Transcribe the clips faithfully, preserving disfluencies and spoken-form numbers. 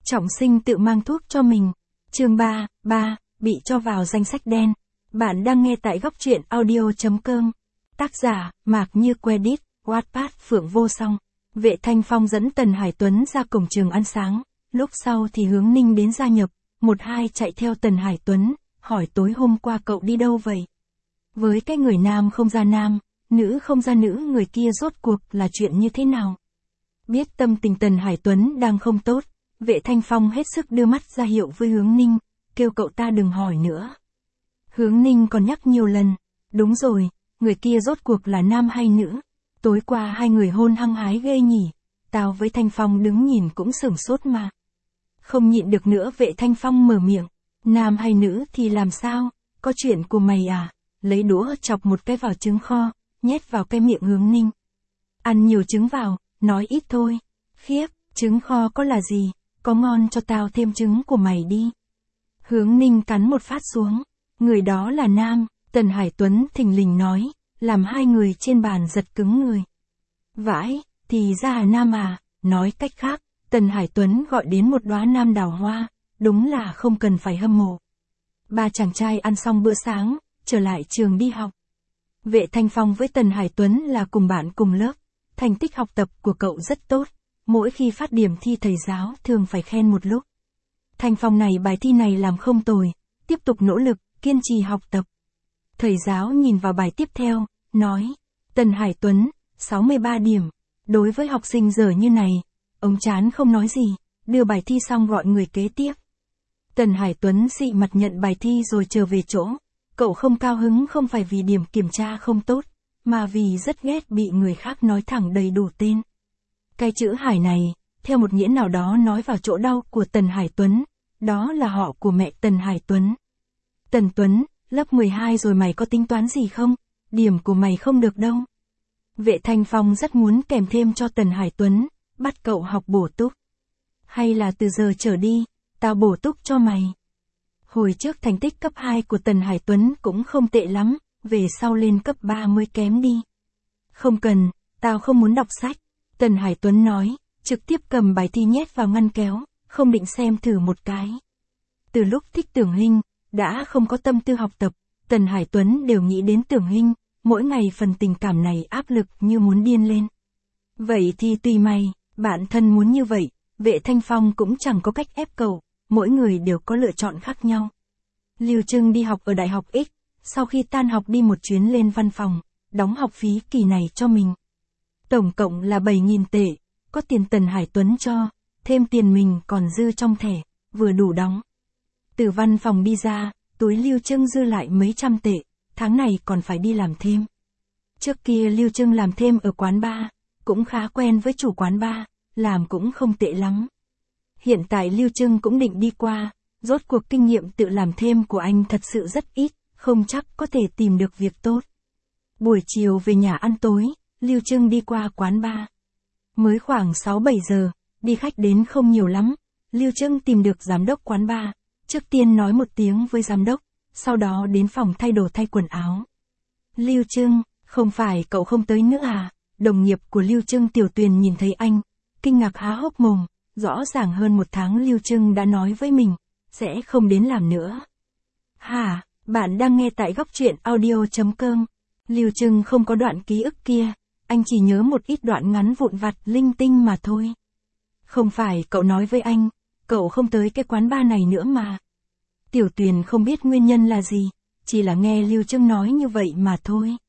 Trọng sinh tự mang thuốc cho mình. Chương ba, ba, bị cho vào danh sách đen. Bạn đang nghe tại góc truyện audio chấm com. Tác giả, Mạc Như Quedit, Wattpad Phượng Vô Song. Vệ Thanh Phong dẫn Tần Hải Tuấn ra cổng trường ăn sáng, lúc sau thì Hướng Ninh đến gia nhập, một hai chạy theo Tần Hải Tuấn, hỏi tối hôm qua cậu đi đâu vậy? Với cái người nam không ra nam, nữ không ra nữ người kia rốt cuộc là chuyện như thế nào? Biết tâm tình Tần Hải Tuấn đang không tốt, Vệ Thanh Phong hết sức đưa mắt ra hiệu với Hướng Ninh, kêu cậu ta đừng hỏi nữa. Hướng Ninh còn nhắc nhiều lần, đúng rồi, người kia rốt cuộc là nam hay nữ? Tối qua hai người hôn hăng hái ghê nhỉ, tao với Thanh Phong đứng nhìn cũng sửng sốt mà. Không nhịn được nữa Vệ Thanh Phong mở miệng, nam hay nữ thì làm sao, có chuyện của mày à, lấy đũa chọc một cái vào trứng kho, nhét vào cái miệng Hướng Ninh. Ăn nhiều trứng vào, nói ít thôi, khiếp, trứng kho có là gì, có ngon cho tao thêm trứng của mày đi. Hướng Ninh cắn một phát xuống, người đó là nam, Tần Hải Tuấn thình lình nói, làm hai người trên bàn giật cứng người. Vãi, thì ra là nam à, nói cách khác, Tần Hải Tuấn gọi đến một đóa nam đào hoa, đúng là không cần phải hâm mộ. Ba chàng trai ăn xong bữa sáng, trở lại trường đi học. Vệ Thanh Phong với Tần Hải Tuấn là cùng bạn cùng lớp, thành tích học tập của cậu rất tốt, mỗi khi phát điểm thi thầy giáo thường phải khen một lúc. Thanh Phong này bài thi này làm không tồi, tiếp tục nỗ lực, kiên trì học tập. Thầy giáo nhìn vào bài tiếp theo, nói, Tần Hải Tuấn, sáu mươi ba điểm, đối với học sinh dở như này, ông chán không nói gì, đưa bài thi xong gọi người kế tiếp. Tần Hải Tuấn xị mặt nhận bài thi rồi trở về chỗ, cậu không cao hứng không phải vì điểm kiểm tra không tốt, mà vì rất ghét bị người khác nói thẳng đầy đủ tên. Cái chữ Hải này, theo một nghĩa nào đó nói vào chỗ đau của Tần Hải Tuấn, đó là họ của mẹ Tần Hải Tuấn. Tần Tuấn, lớp mười hai rồi mày có tính toán gì không? Điểm của mày không được đâu. Vệ Thanh Phong rất muốn kèm thêm cho Tần Hải Tuấn, bắt cậu học bổ túc. Hay là từ giờ trở đi, tao bổ túc cho mày. Hồi trước thành tích cấp hai của Tần Hải Tuấn cũng không tệ lắm, về sau lên cấp ba mới kém đi. Không cần, tao không muốn đọc sách. Tần Hải Tuấn nói, trực tiếp cầm bài thi nhét vào ngăn kéo, không định xem thử một cái. Từ lúc thích Tưởng Hinh, đã không có tâm tư học tập, Tần Hải Tuấn đều nghĩ đến Tưởng Hinh, mỗi ngày phần tình cảm này áp lực như muốn điên lên. Vậy thì tùy mày, bạn thân muốn như vậy, Vệ Thanh Phong cũng chẳng có cách ép cậu, mỗi người đều có lựa chọn khác nhau. Lưu Trưng đi học ở Đại học X, sau khi tan học đi một chuyến lên văn phòng, đóng học phí kỳ này cho mình. Tổng cộng là bảy nghìn tệ, có tiền Tần Hải Tuấn cho, thêm tiền mình còn dư trong thẻ, vừa đủ đóng. Từ văn phòng đi ra, túi Lưu Trưng dư lại mấy trăm tệ, tháng này còn phải đi làm thêm. Trước kia Lưu Trưng làm thêm ở quán bar, cũng khá quen với chủ quán bar, làm cũng không tệ lắm. Hiện tại Lưu Trưng cũng định đi qua, rốt cuộc kinh nghiệm tự làm thêm của anh thật sự rất ít, không chắc có thể tìm được việc tốt. Buổi chiều về nhà ăn tối, Lưu Trưng đi qua quán bar. Mới khoảng sáu bảy giờ, đi khách đến không nhiều lắm, Lưu Trưng tìm được giám đốc quán bar, trước tiên nói một tiếng với giám đốc, sau đó đến phòng thay đồ thay quần áo. Lưu Trưng, không phải cậu không tới nữa à? Đồng nghiệp của Lưu Trưng Tiểu Tuyền nhìn thấy anh, kinh ngạc há hốc mồm, rõ ràng hơn một tháng Lưu Trưng đã nói với mình, sẽ không đến làm nữa. Hả, bạn đang nghe tại góc truyện audio chấm com. Lưu Trưng không có đoạn ký ức kia, anh chỉ nhớ một ít đoạn ngắn vụn vặt linh tinh mà thôi. Không phải cậu nói với anh, cậu không tới cái quán bar này nữa mà. Tiểu Tuyền không biết nguyên nhân là gì, chỉ là nghe Lưu Trưng nói như vậy mà thôi.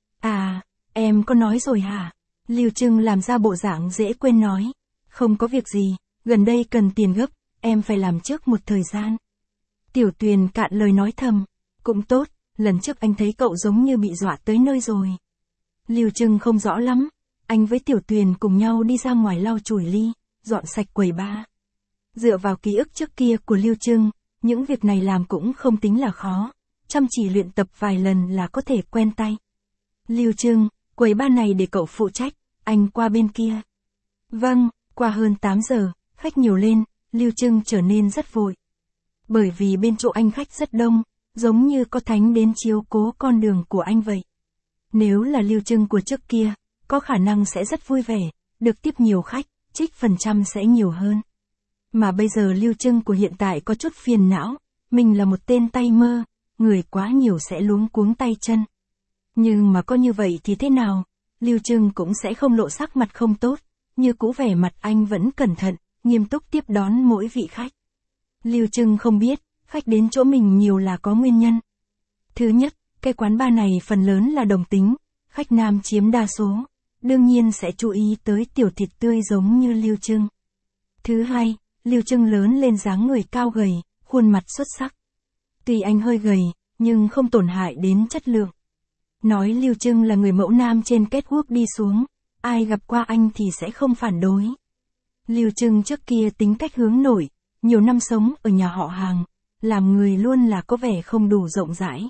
À, em có nói rồi hả? Lưu Trưng làm ra bộ dạng dễ quên nói. Không có việc gì, gần đây cần tiền gấp, em phải làm trước một thời gian. Tiểu Tuyền cạn lời nói thầm, cũng tốt, lần trước anh thấy cậu giống như bị dọa tới nơi rồi. Lưu Trưng không rõ lắm, anh với Tiểu Tuyền cùng nhau đi ra ngoài lau chùi ly, dọn sạch quầy bar. Dựa vào ký ức trước kia của Lưu Trưng, những việc này làm cũng không tính là khó, chăm chỉ luyện tập vài lần là có thể quen tay. Lưu Trưng, quầy bar này để cậu phụ trách, anh qua bên kia. Vâng, qua hơn tám giờ, khách nhiều lên, Lưu Trưng trở nên rất vội. Bởi vì bên chỗ anh khách rất đông, giống như có thánh đến chiếu cố con đường của anh vậy. Nếu là Lưu Trưng của trước kia, có khả năng sẽ rất vui vẻ, được tiếp nhiều khách, trích phần trăm sẽ nhiều hơn. Mà bây giờ Lưu Trưng của hiện tại có chút phiền não, mình là một tên tay mơ, người quá nhiều sẽ luống cuống tay chân. Nhưng mà có như vậy thì thế nào, Lưu Trưng cũng sẽ không lộ sắc mặt không tốt, như cũ vẻ mặt anh vẫn cẩn thận, nghiêm túc tiếp đón mỗi vị khách. Lưu Trưng không biết, khách đến chỗ mình nhiều là có nguyên nhân. Thứ nhất, cái quán bar này phần lớn là đồng tính, khách nam chiếm đa số, đương nhiên sẽ chú ý tới tiểu thịt tươi giống như Lưu Trưng. Thứ hai, Lưu Trưng lớn lên dáng người cao gầy, khuôn mặt xuất sắc. Tuy anh hơi gầy, nhưng không tổn hại đến chất lượng. Nói Lưu Trưng là người mẫu nam trên catwalk đi xuống, ai gặp qua anh thì sẽ không phản đối. Lưu Trưng trước kia tính cách hướng nội, nhiều năm sống ở nhà họ hàng, làm người luôn là có vẻ không đủ rộng rãi.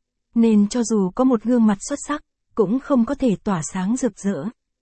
Nên cho dù có một gương mặt xuất sắc, cũng không có thể tỏa sáng rực rỡ.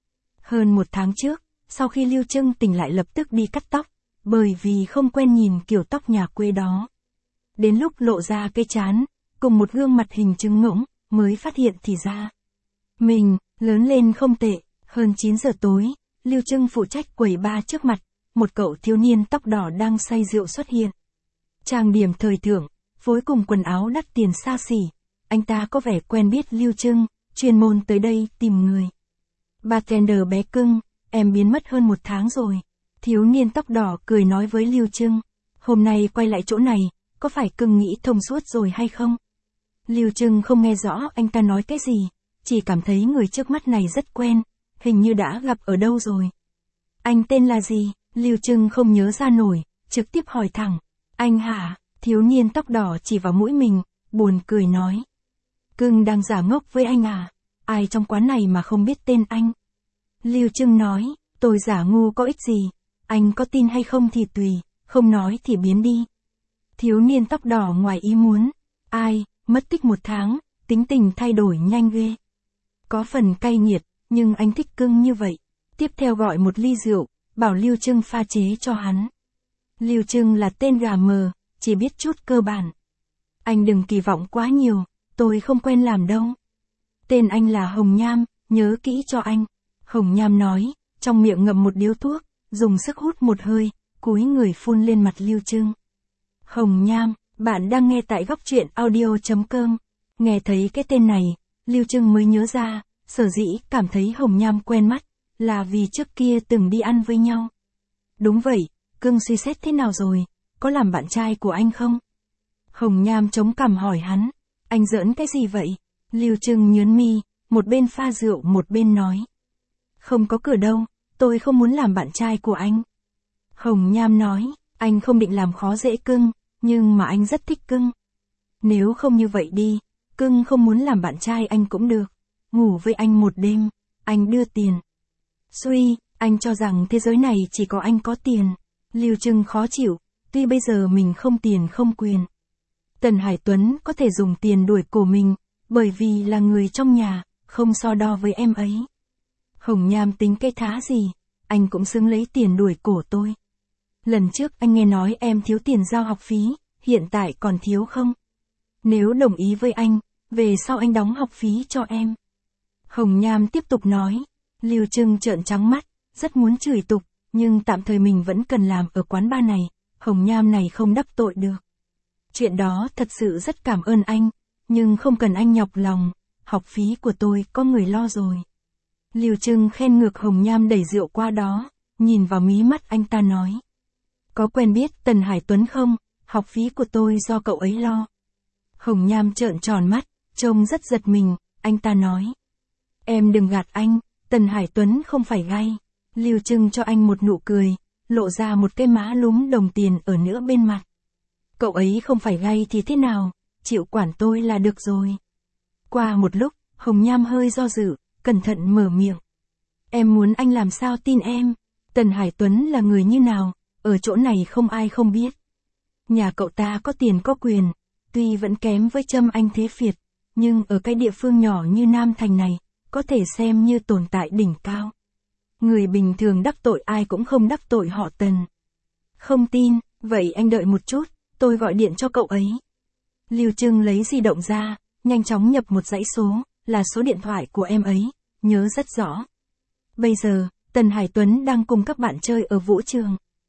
Hơn một tháng trước, sau khi Lưu Trưng tỉnh lại lập tức đi cắt tóc, bởi vì không quen nhìn kiểu tóc nhà quê đó. Đến lúc lộ ra cái trán, cùng một gương mặt hình trứng ngỗng, mới phát hiện thì ra. Mình, lớn lên không tệ, hơn chín giờ tối, Lưu Trưng phụ trách quầy bar trước mặt, một cậu thiếu niên tóc đỏ đang say rượu xuất hiện. Trang điểm thời thượng, phối cùng quần áo đắt tiền xa xỉ, anh ta có vẻ quen biết Lưu Trưng, chuyên môn tới đây tìm người. Bartender bé cưng, em biến mất hơn một tháng rồi. Thiếu niên tóc đỏ cười nói với Lưu Trưng, hôm nay quay lại chỗ này, có phải cưng nghĩ thông suốt rồi hay không? Lưu Trưng không nghe rõ anh ta nói cái gì, chỉ cảm thấy người trước mắt này rất quen, hình như đã gặp ở đâu rồi. Anh tên là gì? Lưu Trưng không nhớ ra nổi, trực tiếp hỏi thẳng. Anh hả? Thiếu niên tóc đỏ chỉ vào mũi mình, buồn cười nói. Cưng đang giả ngốc với anh à? Ai trong quán này mà không biết tên anh? Lưu Trưng nói, tôi giả ngu có ích gì, anh có tin hay không thì tùy, không nói thì biến đi. Thiếu niên tóc đỏ ngoài ý muốn, ai, mất tích một tháng, tính tình thay đổi nhanh ghê. Có phần cay nghiệt, nhưng anh thích cưng như vậy. Tiếp theo gọi một ly rượu, bảo Lưu Trưng pha chế cho hắn. Lưu Trưng là tên gà mờ, chỉ biết chút cơ bản. Anh đừng kỳ vọng quá nhiều, tôi không quen làm đâu. Tên anh là Hồng Nham, nhớ kỹ cho anh. Hồng Nham nói, trong miệng ngậm một điếu thuốc, dùng sức hút một hơi, cúi người phun lên mặt Lưu Trưng. Hồng Nham, bạn đang nghe tại góc truyện audio chấm com. Nghe thấy cái tên này, Lưu Trưng mới nhớ ra, sở dĩ cảm thấy Hồng Nham quen mắt, là vì trước kia từng đi ăn với nhau. Đúng vậy, cưng suy xét thế nào rồi, có làm bạn trai của anh không? Hồng Nham chống cằm hỏi hắn, anh giỡn cái gì vậy? Lưu Trưng nhớn mi, một bên pha rượu một bên nói. Không có cửa đâu, tôi không muốn làm bạn trai của anh. Hồng Nham nói, anh không định làm khó dễ cưng, nhưng mà anh rất thích cưng. Nếu không như vậy đi, cưng không muốn làm bạn trai anh cũng được. Ngủ với anh một đêm, anh đưa tiền. Suy, anh cho rằng thế giới này chỉ có anh có tiền. Lưu Trưng khó chịu, tuy bây giờ mình không tiền không quyền. Tần Hải Tuấn có thể dùng tiền đuổi cổ mình, bởi vì là người trong nhà, không so đo với em ấy. Hồng Nham tính cái thá gì, anh cũng xứng lấy tiền đuổi cổ tôi. Lần trước anh nghe nói em thiếu tiền giao học phí, hiện tại còn thiếu không? Nếu đồng ý với anh, về sau anh đóng học phí cho em. Hồng Nham tiếp tục nói, Lưu Trưng trợn trắng mắt, rất muốn chửi tục, nhưng tạm thời mình vẫn cần làm ở quán bar này, Hồng Nham này không đắc tội được. Chuyện đó thật sự rất cảm ơn anh, nhưng không cần anh nhọc lòng, học phí của tôi có người lo rồi. Lưu Trưng khen ngược Hồng Nham đẩy rượu qua đó, nhìn vào mí mắt anh ta nói. Có quen biết Tần Hải Tuấn không? Học phí của tôi do cậu ấy lo. Hồng Nham trợn tròn mắt, trông rất giật mình, anh ta nói. Em đừng gạt anh, Tần Hải Tuấn không phải gay. Lưu Trưng cho anh một nụ cười, lộ ra một cái má lúm đồng tiền ở nửa bên mặt. Cậu ấy không phải gay thì thế nào, chịu quản tôi là được rồi. Qua một lúc, Hồng Nham hơi do dự, cẩn thận mở miệng. Em muốn anh làm sao tin em? Tần Hải Tuấn là người như nào, ở chỗ này không ai không biết. Nhà cậu ta có tiền có quyền, tuy vẫn kém với Trâm Anh Thế Phiệt, nhưng ở cái địa phương nhỏ như Nam Thành này, có thể xem như tồn tại đỉnh cao. Người bình thường đắc tội ai cũng không đắc tội họ Tần. Không tin, vậy anh đợi một chút, tôi gọi điện cho cậu ấy. Lưu Trưng lấy di động ra, nhanh chóng nhập một dãy số, là số điện thoại của em ấy, nhớ rất rõ. Bây giờ, Tần Hải Tuấn đang cùng các bạn chơi ở vũ trường.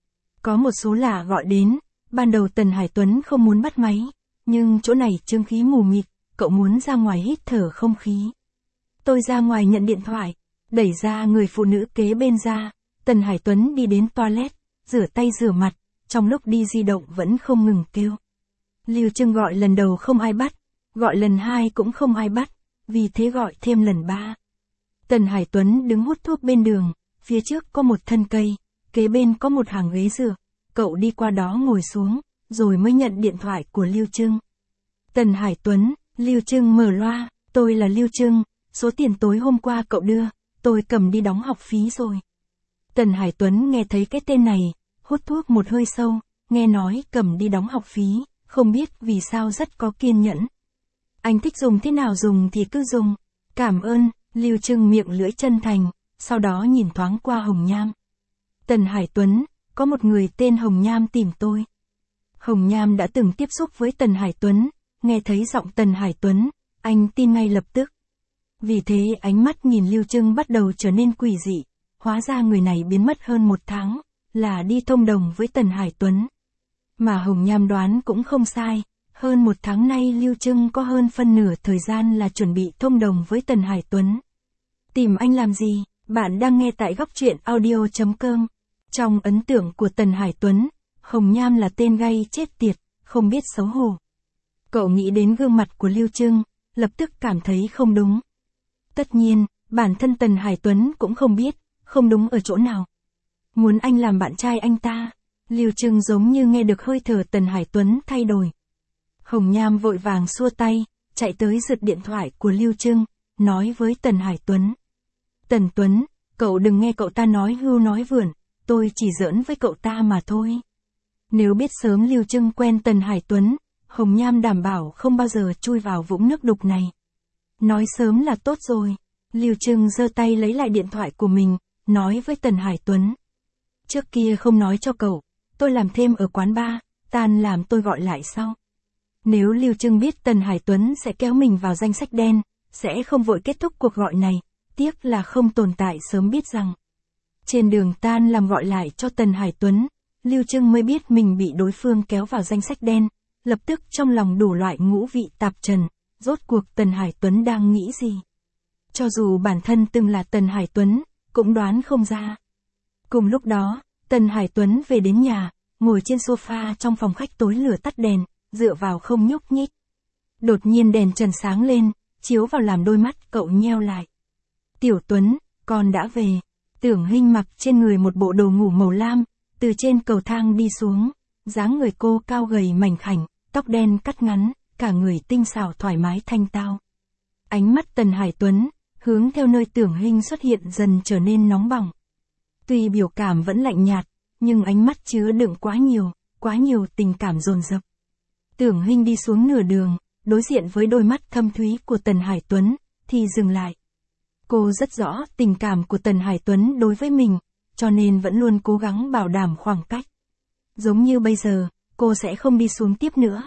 Có một số lạ gọi đến, ban đầu Tần Hải Tuấn không muốn bắt máy, nhưng chỗ này trương khí mù mịt, cậu muốn ra ngoài hít thở không khí. Tôi ra ngoài nhận điện thoại, đẩy ra người phụ nữ kế bên ra, Tần Hải Tuấn đi đến toilet, rửa tay rửa mặt, trong lúc đi di động vẫn không ngừng kêu. Lưu Trưng gọi lần đầu không ai bắt, gọi lần hai cũng không ai bắt, vì thế gọi thêm lần ba. Tần Hải Tuấn đứng hút thuốc bên đường, phía trước có một thân cây, kế bên có một hàng ghế dựa, cậu đi qua đó ngồi xuống, rồi mới nhận điện thoại của Lưu Trưng. Tần Hải Tuấn, Lưu Trưng mở loa, tôi là Lưu Trưng, số tiền tối hôm qua cậu đưa, tôi cầm đi đóng học phí rồi. Tần Hải Tuấn nghe thấy cái tên này, hút thuốc một hơi sâu, nghe nói cầm đi đóng học phí, không biết vì sao rất có kiên nhẫn. Anh thích dùng thế nào dùng thì cứ dùng, cảm ơn, Lưu Trưng miệng lưỡi chân thành, sau đó nhìn thoáng qua Hồng Nham. Tần Hải Tuấn, có một người tên Hồng Nham tìm tôi. Hồng Nham đã từng tiếp xúc với Tần Hải Tuấn, nghe thấy giọng Tần Hải Tuấn, anh tin ngay lập tức. Vì thế ánh mắt nhìn Lưu Trưng bắt đầu trở nên quỷ dị, hóa ra người này biến mất hơn một tháng, là đi thông đồng với Tần Hải Tuấn. Mà Hồng Nham đoán cũng không sai, hơn một tháng nay Lưu Trưng có hơn phân nửa thời gian là chuẩn bị thông đồng với Tần Hải Tuấn. Tìm anh làm gì? Bạn đang nghe tại góc truyện audio chấm com. Trong ấn tượng của Tần Hải Tuấn, Hồng Nham là tên gay chết tiệt, không biết xấu hổ. Cậu nghĩ đến gương mặt của Lưu Trưng, lập tức cảm thấy không đúng. Tất nhiên, bản thân Tần Hải Tuấn cũng không biết, không đúng ở chỗ nào. Muốn anh làm bạn trai anh ta. Lưu Trưng giống như nghe được hơi thở Tần Hải Tuấn thay đổi. Hồng Nham vội vàng xua tay, chạy tới giật điện thoại của Lưu Trưng, nói với Tần Hải Tuấn. Tần Tuấn, cậu đừng nghe cậu ta nói hưu nói vượn, tôi chỉ giỡn với cậu ta mà thôi. Nếu biết sớm Lưu Trưng quen Tần Hải Tuấn, Hồng Nham đảm bảo không bao giờ chui vào vũng nước đục này. Nói sớm là tốt rồi. Lưu Trưng giơ tay lấy lại điện thoại của mình, nói với Tần Hải Tuấn. Trước kia không nói cho cậu, tôi làm thêm ở quán bar, tan làm tôi gọi lại sau. Nếu Lưu Trưng biết Tần Hải Tuấn sẽ kéo mình vào danh sách đen, sẽ không vội kết thúc cuộc gọi này, tiếc là không tồn tại sớm biết rằng. Trên đường tan làm gọi lại cho Tần Hải Tuấn, Lưu Trưng mới biết mình bị đối phương kéo vào danh sách đen, lập tức trong lòng đủ loại ngũ vị tạp trần, rốt cuộc Tần Hải Tuấn đang nghĩ gì. Cho dù bản thân từng là Tần Hải Tuấn, cũng đoán không ra. Cùng lúc đó, Tần Hải Tuấn về đến nhà, ngồi trên sofa trong phòng khách tối lửa tắt đèn, dựa vào không nhúc nhích. Đột nhiên đèn trần sáng lên, chiếu vào làm đôi mắt cậu nheo lại. Tiểu Tuấn, con đã về. Tưởng Hinh mặc trên người một bộ đồ ngủ màu lam, từ trên cầu thang đi xuống, dáng người cô cao gầy mảnh khảnh, tóc đen cắt ngắn, cả người tinh xảo thoải mái thanh tao. Ánh mắt Tần Hải Tuấn, hướng theo nơi Tưởng Hinh xuất hiện dần trở nên nóng bỏng. Tuy biểu cảm vẫn lạnh nhạt, nhưng ánh mắt chứa đựng quá nhiều, quá nhiều tình cảm dồn dập. Tưởng Hinh đi xuống nửa đường, đối diện với đôi mắt thâm thúy của Tần Hải Tuấn, thì dừng lại. Cô rất rõ tình cảm của Tần Hải Tuấn đối với mình, cho nên vẫn luôn cố gắng bảo đảm khoảng cách. Giống như bây giờ, cô sẽ không đi xuống tiếp nữa.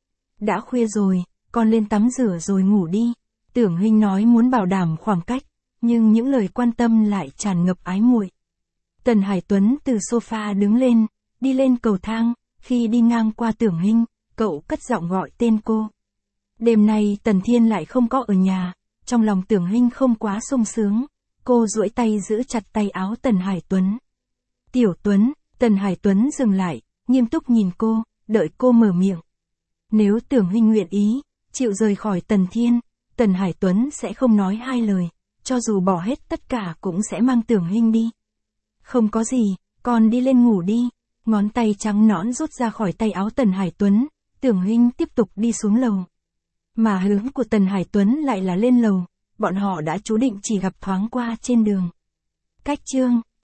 Đã khuya rồi, con lên tắm rửa rồi ngủ đi. Tưởng Hinh nói muốn bảo đảm khoảng cách, nhưng những lời quan tâm lại tràn ngập ái muội. Tần Hải Tuấn từ sofa đứng lên, đi lên cầu thang, khi đi ngang qua Tưởng Hinh, cậu cất giọng gọi tên cô. Đêm nay Tần Thiên lại không có ở nhà, trong lòng Tưởng Hinh không quá sung sướng, cô duỗi tay giữ chặt tay áo Tần Hải Tuấn. Tiểu Tuấn, Tần Hải Tuấn dừng lại, nghiêm túc nhìn cô, đợi cô mở miệng. Nếu Tưởng Hinh nguyện ý, chịu rời khỏi Tần Thiên, Tần Hải Tuấn sẽ không nói hai lời, cho dù bỏ hết tất cả cũng sẽ mang Tưởng Hinh đi. Không có gì, con đi lên ngủ đi. Ngón tay trắng nõn rút ra khỏi tay áo Tần Hải Tuấn, Tưởng Hinh tiếp tục đi xuống lầu. Mà hướng của Tần Hải Tuấn lại là lên lầu, bọn họ đã chú định chỉ gặp thoáng qua trên đường. Cách chương